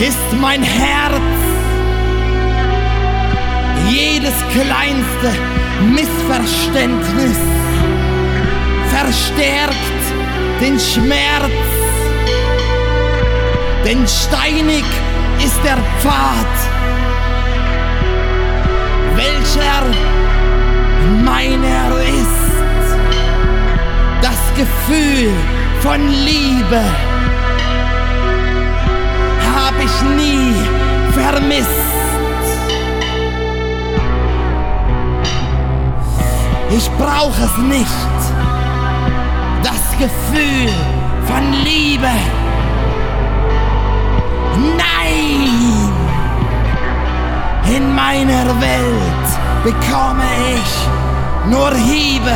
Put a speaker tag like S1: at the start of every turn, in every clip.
S1: ist mein Herz. Jedes kleinste Missverständnis verstärkt den Schmerz. Denn steinig ist der Pfad, welcher meiner ist. Das Gefühl von Liebe hab ich nie vermisst. Ich brauch es nicht, das Gefühl von Liebe. Nein! In meiner Welt bekomme ich nur Hiebe.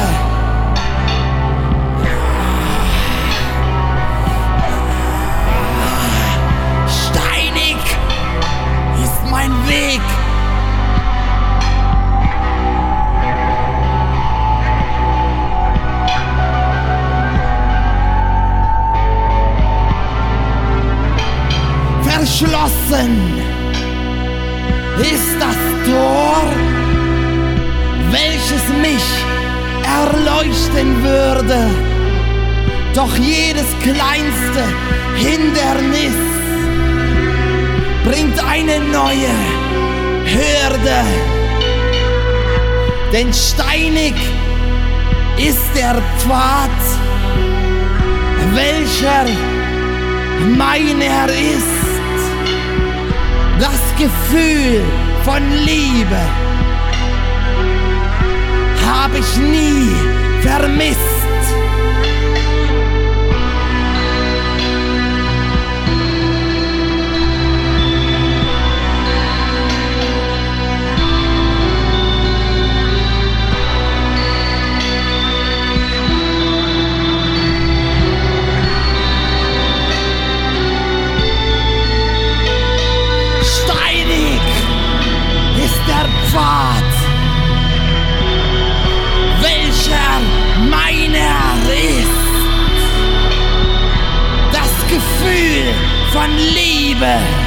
S1: Steinig ist mein Weg. Verschlossen ist das Tor, welches mich erleuchten würde. Doch jedes kleinste Hindernis bringt eine neue Hürde. Denn steinig ist der Pfad, welcher meiner ist. Das Gefühl von Liebe hab ich nie vermisst. Pfad, welcher meiner ist. Das Gefühl von Liebe